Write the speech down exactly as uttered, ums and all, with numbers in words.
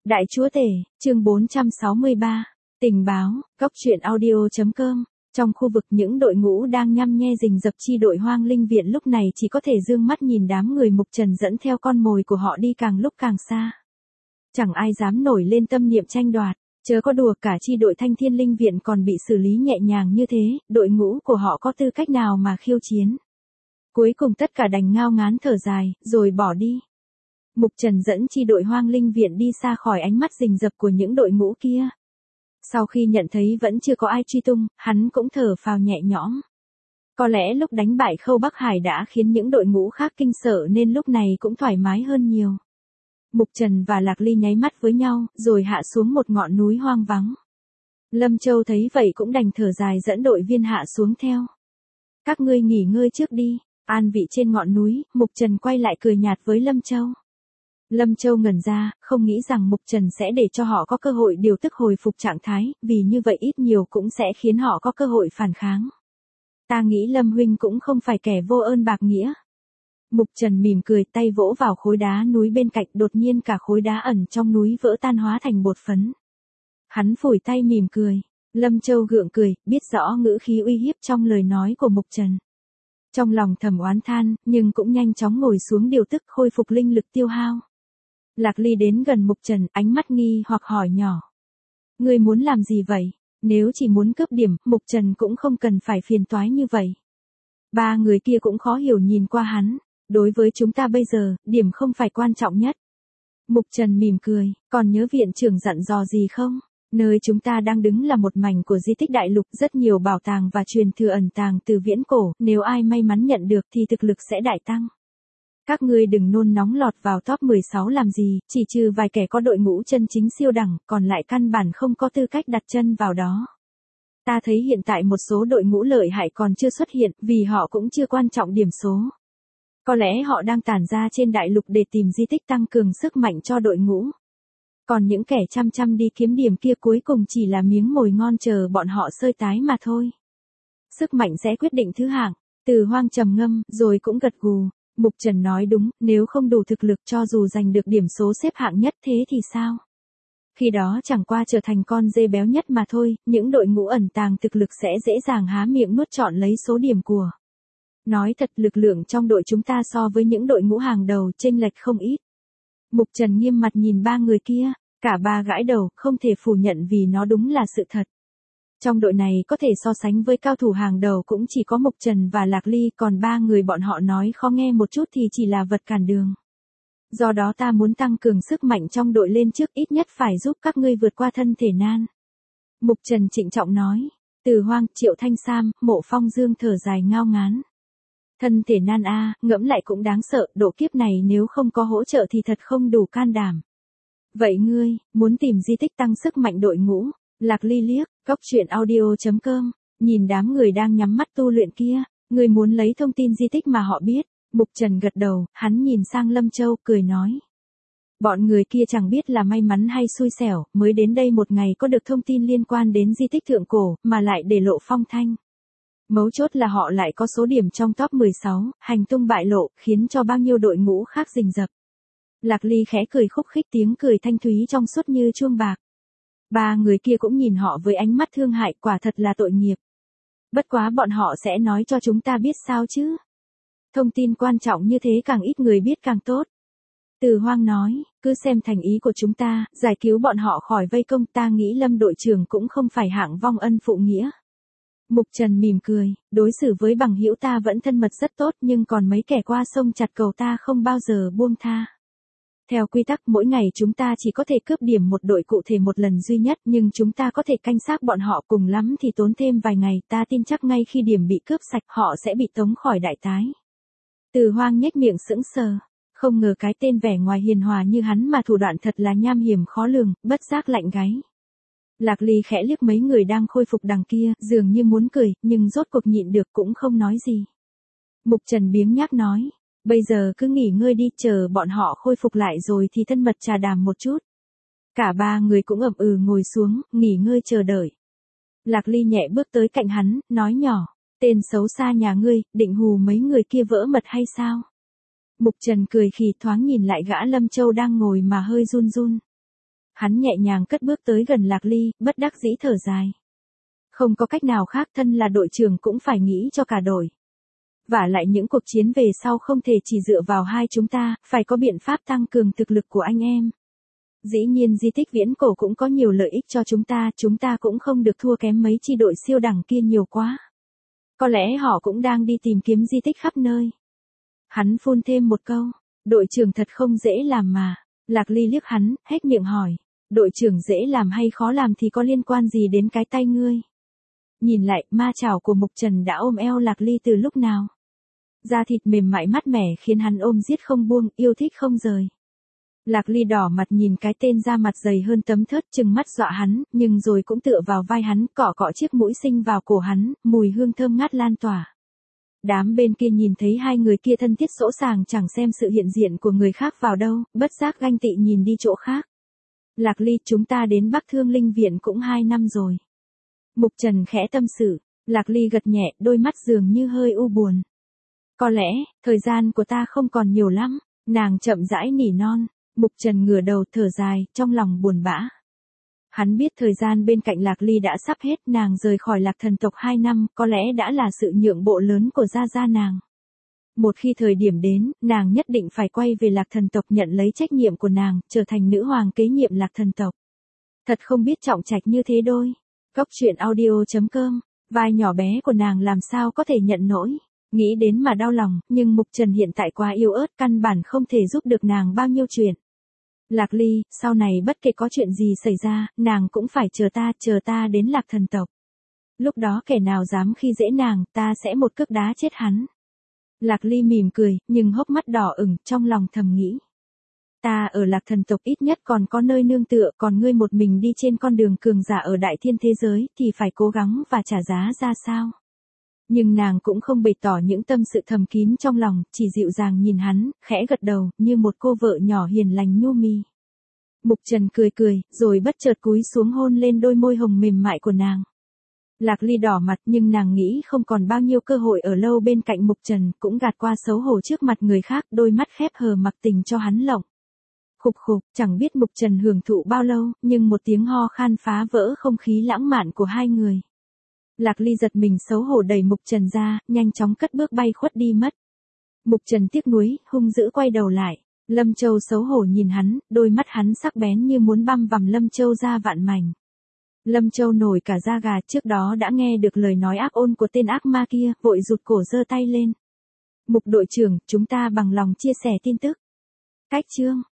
Đại chúa tể, chương bốn trăm sáu mươi ba. Tình báo, góc truyện audio.com. Trong khu vực những đội ngũ đang nhăm nhe rình rập chi đội Hoang Linh Viện lúc này chỉ có thể dương mắt nhìn đám người Mục Trần dẫn theo con mồi của họ đi càng lúc càng xa. Chẳng ai dám nổi lên tâm niệm tranh đoạt, chớ có đùa cả chi đội Thanh Thiên Linh Viện còn bị xử lý nhẹ nhàng như thế, đội ngũ của họ có tư cách nào mà khiêu chiến. Cuối cùng tất cả đành ngao ngán thở dài, rồi bỏ đi. Mục Trần dẫn chi đội Hoang Linh Viện đi xa khỏi ánh mắt rình rập của những đội ngũ kia. Sau khi nhận thấy vẫn chưa có ai truy tung, hắn cũng thở phào nhẹ nhõm. Có lẽ lúc đánh bại Khâu Bắc Hải đã khiến những đội ngũ khác kinh sợ nên lúc này cũng thoải mái hơn nhiều. Mục Trần và Lạc Ly nháy mắt với nhau, rồi hạ xuống một ngọn núi hoang vắng. Lâm Châu thấy vậy cũng đành thở dài dẫn đội viên hạ xuống theo. Các ngươi nghỉ ngơi trước đi, an vị trên ngọn núi. Mục Trần quay lại cười nhạt với Lâm Châu. Lâm Châu ngẩn ra, không nghĩ rằng Mục Trần sẽ để cho họ có cơ hội điều tức hồi phục trạng thái, vì như vậy ít nhiều cũng sẽ khiến họ có cơ hội phản kháng. Ta nghĩ Lâm huynh cũng không phải kẻ vô ơn bạc nghĩa. Mục Trần mỉm cười, tay vỗ vào khối đá núi bên cạnh, đột nhiên cả khối đá ẩn trong núi vỡ tan hóa thành bột phấn. Hắn phủi tay mỉm cười. Lâm Châu gượng cười, biết rõ ngữ khí uy hiếp trong lời nói của Mục Trần. Trong lòng thầm oán than, nhưng cũng nhanh chóng ngồi xuống điều tức khôi phục linh lực tiêu hao. Lạc Ly đến gần Mục Trần, ánh mắt nghi hoặc hỏi nhỏ. Ngươi muốn làm gì vậy? Nếu chỉ muốn cướp điểm, Mục Trần cũng không cần phải phiền toái như vậy. Ba người kia cũng khó hiểu nhìn qua hắn. Đối với chúng ta bây giờ, điểm không phải quan trọng nhất. Mục Trần mỉm cười, còn nhớ viện trưởng dặn dò gì không? Nơi chúng ta đang đứng là một mảnh của di tích đại lục, rất nhiều bảo tàng và truyền thừa ẩn tàng từ viễn cổ, nếu ai may mắn nhận được thì thực lực sẽ đại tăng. Các ngươi đừng nôn nóng lọt vào top mười sáu làm gì, chỉ trừ vài kẻ có đội ngũ chân chính siêu đẳng, còn lại căn bản không có tư cách đặt chân vào đó. Ta thấy hiện tại một số đội ngũ lợi hại còn chưa xuất hiện, vì họ cũng chưa quan trọng điểm số. Có lẽ họ đang tản ra trên đại lục để tìm di tích tăng cường sức mạnh cho đội ngũ. Còn những kẻ chăm chăm đi kiếm điểm kia cuối cùng chỉ là miếng mồi ngon chờ bọn họ sơi tái mà thôi. Sức mạnh sẽ quyết định thứ hạng. Từ Hoang trầm ngâm, rồi cũng gật gù. Mục Trần nói đúng, nếu không đủ thực lực cho dù giành được điểm số xếp hạng nhất thế thì sao? Khi đó chẳng qua trở thành con dê béo nhất mà thôi, những đội ngũ ẩn tàng thực lực sẽ dễ dàng há miệng nuốt trọn lấy số điểm của. Nói thật, lực lượng trong đội chúng ta so với những đội ngũ hàng đầu chênh lệch không ít. Mục Trần nghiêm mặt nhìn ba người kia, cả ba gãi đầu, không thể phủ nhận vì nó đúng là sự thật. Trong đội này có thể so sánh với cao thủ hàng đầu cũng chỉ có Mục Trần và Lạc Ly, còn ba người bọn họ nói khó nghe một chút thì chỉ là vật cản đường. Do đó ta muốn tăng cường sức mạnh trong đội lên trước, ít nhất phải giúp các ngươi vượt qua thân thể nan. Mục Trần trịnh trọng nói. Từ Hoang, Triệu Thanh Sam, Mộ Phong Dương thở dài ngao ngán. Thân thể nan a, ngẫm lại cũng đáng sợ, độ kiếp này nếu không có hỗ trợ thì thật không đủ can đảm. Vậy ngươi, muốn tìm di tích tăng sức mạnh đội ngũ? Lạc Ly liếc, góc truyện audio.com, nhìn đám người đang nhắm mắt tu luyện kia, ngươi muốn lấy thông tin di tích mà họ biết. Mục Trần gật đầu, hắn nhìn sang Lâm Châu, cười nói. Bọn người kia chẳng biết là may mắn hay xui xẻo, mới đến đây một ngày có được thông tin liên quan đến di tích thượng cổ, mà lại để lộ phong thanh. Mấu chốt là họ lại có số điểm trong top mười sáu, hành tung bại lộ, khiến cho bao nhiêu đội ngũ khác rình rập. Lạc Ly khẽ cười khúc khích, tiếng cười thanh thúy trong suốt như chuông bạc. Ba người kia cũng nhìn họ với ánh mắt thương hại, quả thật là tội nghiệp. Bất quá bọn họ sẽ nói cho chúng ta biết sao chứ? Thông tin quan trọng như thế càng ít người biết càng tốt. Từ Hoang nói, cứ xem thành ý của chúng ta, giải cứu bọn họ khỏi vây công, ta nghĩ Lâm đội trưởng cũng không phải hạng vong ân phụ nghĩa. Mục Trần mỉm cười, đối xử với bằng hữu ta vẫn thân mật rất tốt, nhưng còn mấy kẻ qua sông chặt cầu ta không bao giờ buông tha. Theo quy tắc mỗi ngày chúng ta chỉ có thể cướp điểm một đội cụ thể một lần duy nhất, nhưng chúng ta có thể canh xác bọn họ, cùng lắm thì tốn thêm vài ngày, ta tin chắc ngay khi điểm bị cướp sạch họ sẽ bị tống khỏi đại tái. Từ Hoang nhếch miệng sững sờ, không ngờ cái tên vẻ ngoài hiền hòa như hắn mà thủ đoạn thật là nham hiểm khó lường, bất giác lạnh gáy. Lạc Ly khẽ liếc mấy người đang khôi phục đằng kia, dường như muốn cười, nhưng rốt cuộc nhịn được cũng không nói gì. Mục Trần biếng nhác nói, bây giờ cứ nghỉ ngơi đi, chờ bọn họ khôi phục lại rồi thì thân mật trà đàm một chút. Cả ba người cũng ậm ừ ngồi xuống, nghỉ ngơi chờ đợi. Lạc Ly nhẹ bước tới cạnh hắn, nói nhỏ, tên xấu xa nhà ngươi, định hù mấy người kia vỡ mật hay sao? Mục Trần cười khì, thoáng nhìn lại gã Lâm Châu đang ngồi mà hơi run run. Hắn nhẹ nhàng cất bước tới gần Lạc Ly, bất đắc dĩ thở dài. Không có cách nào khác, thân là đội trưởng cũng phải nghĩ cho cả đội. Vả lại những cuộc chiến về sau không thể chỉ dựa vào hai chúng ta, phải có biện pháp tăng cường thực lực của anh em. Dĩ nhiên di tích viễn cổ cũng có nhiều lợi ích cho chúng ta, chúng ta cũng không được thua kém mấy chi đội siêu đẳng kia nhiều quá. Có lẽ họ cũng đang đi tìm kiếm di tích khắp nơi. Hắn phun thêm một câu, đội trưởng thật không dễ làm mà. Lạc Ly liếc hắn, hết miệng hỏi, đội trưởng dễ làm hay khó làm thì có liên quan gì đến cái tay ngươi? Nhìn lại, ma chảo của Mục Trần đã ôm eo Lạc Ly từ lúc nào? Da thịt mềm mại mát mẻ khiến hắn ôm giết không buông, yêu thích không rời. Lạc Ly đỏ mặt nhìn cái tên da mặt dày hơn tấm thớt, trừng mắt dọa hắn, nhưng rồi cũng tựa vào vai hắn, cọ cọ chiếc mũi xinh vào cổ hắn, mùi hương thơm ngát lan tỏa. Đám bên kia nhìn thấy hai người kia thân thiết sỗ sàng chẳng xem sự hiện diện của người khác vào đâu, bất giác ganh tị nhìn đi chỗ khác. Lạc Ly, chúng ta đến Bắc Thương Linh Viện cũng hai năm rồi. Mục Trần khẽ tâm sự, Lạc Ly gật nhẹ, đôi mắt dường như hơi u buồn. Có lẽ, thời gian của ta không còn nhiều lắm, nàng chậm rãi nỉ non. Mục Trần ngửa đầu thở dài, trong lòng buồn bã. Hắn biết thời gian bên cạnh Lạc Ly đã sắp hết, nàng rời khỏi Lạc thần tộc hai năm, có lẽ đã là sự nhượng bộ lớn của gia gia nàng. Một khi thời điểm đến, nàng nhất định phải quay về Lạc thần tộc nhận lấy trách nhiệm của nàng, trở thành nữ hoàng kế nhiệm Lạc thần tộc. Thật không biết trọng trách như thế đôi. Góc truyện audio chấm com, vai nhỏ bé của nàng làm sao có thể nhận nổi. Nghĩ đến mà đau lòng, nhưng Mục Trần hiện tại quá yếu ớt, căn bản không thể giúp được nàng bao nhiêu chuyện. Lạc Ly, sau này bất kể có chuyện gì xảy ra, nàng cũng phải chờ ta, chờ ta đến Lạc thần tộc. Lúc đó kẻ nào dám khi dễ nàng, ta sẽ một cước đá chết hắn. Lạc Ly mỉm cười, nhưng hốc mắt đỏ ửng, trong lòng thầm nghĩ. Ta ở Lạc thần tộc ít nhất còn có nơi nương tựa, còn ngươi một mình đi trên con đường cường giả ở đại thiên thế giới, thì phải cố gắng và trả giá ra sao? Nhưng nàng cũng không bày tỏ những tâm sự thầm kín trong lòng, chỉ dịu dàng nhìn hắn, khẽ gật đầu, như một cô vợ nhỏ hiền lành nhu mì. Mục Trần cười cười, rồi bất chợt cúi xuống hôn lên đôi môi hồng mềm mại của nàng. Lạc Ly đỏ mặt, nhưng nàng nghĩ không còn bao nhiêu cơ hội ở lâu bên cạnh Mục Trần, cũng gạt qua xấu hổ trước mặt người khác, đôi mắt khép hờ mặc tình cho hắn lộng. Khục khục, chẳng biết Mục Trần hưởng thụ bao lâu, nhưng một tiếng ho khan phá vỡ không khí lãng mạn của hai người. Lạc Ly giật mình xấu hổ đẩy Mục Trần ra, nhanh chóng cất bước bay khuất đi mất. Mục Trần tiếc nuối, hung dữ quay đầu lại. Lâm Châu xấu hổ nhìn hắn, đôi mắt hắn sắc bén như muốn băm vằm Lâm Châu ra vạn mảnh. Lâm Châu nổi cả da gà, trước đó đã nghe được lời nói ác ôn của tên ác ma kia, vội rụt cổ giơ tay lên. Mục đội trưởng, chúng ta bằng lòng chia sẻ tin tức. Cách chương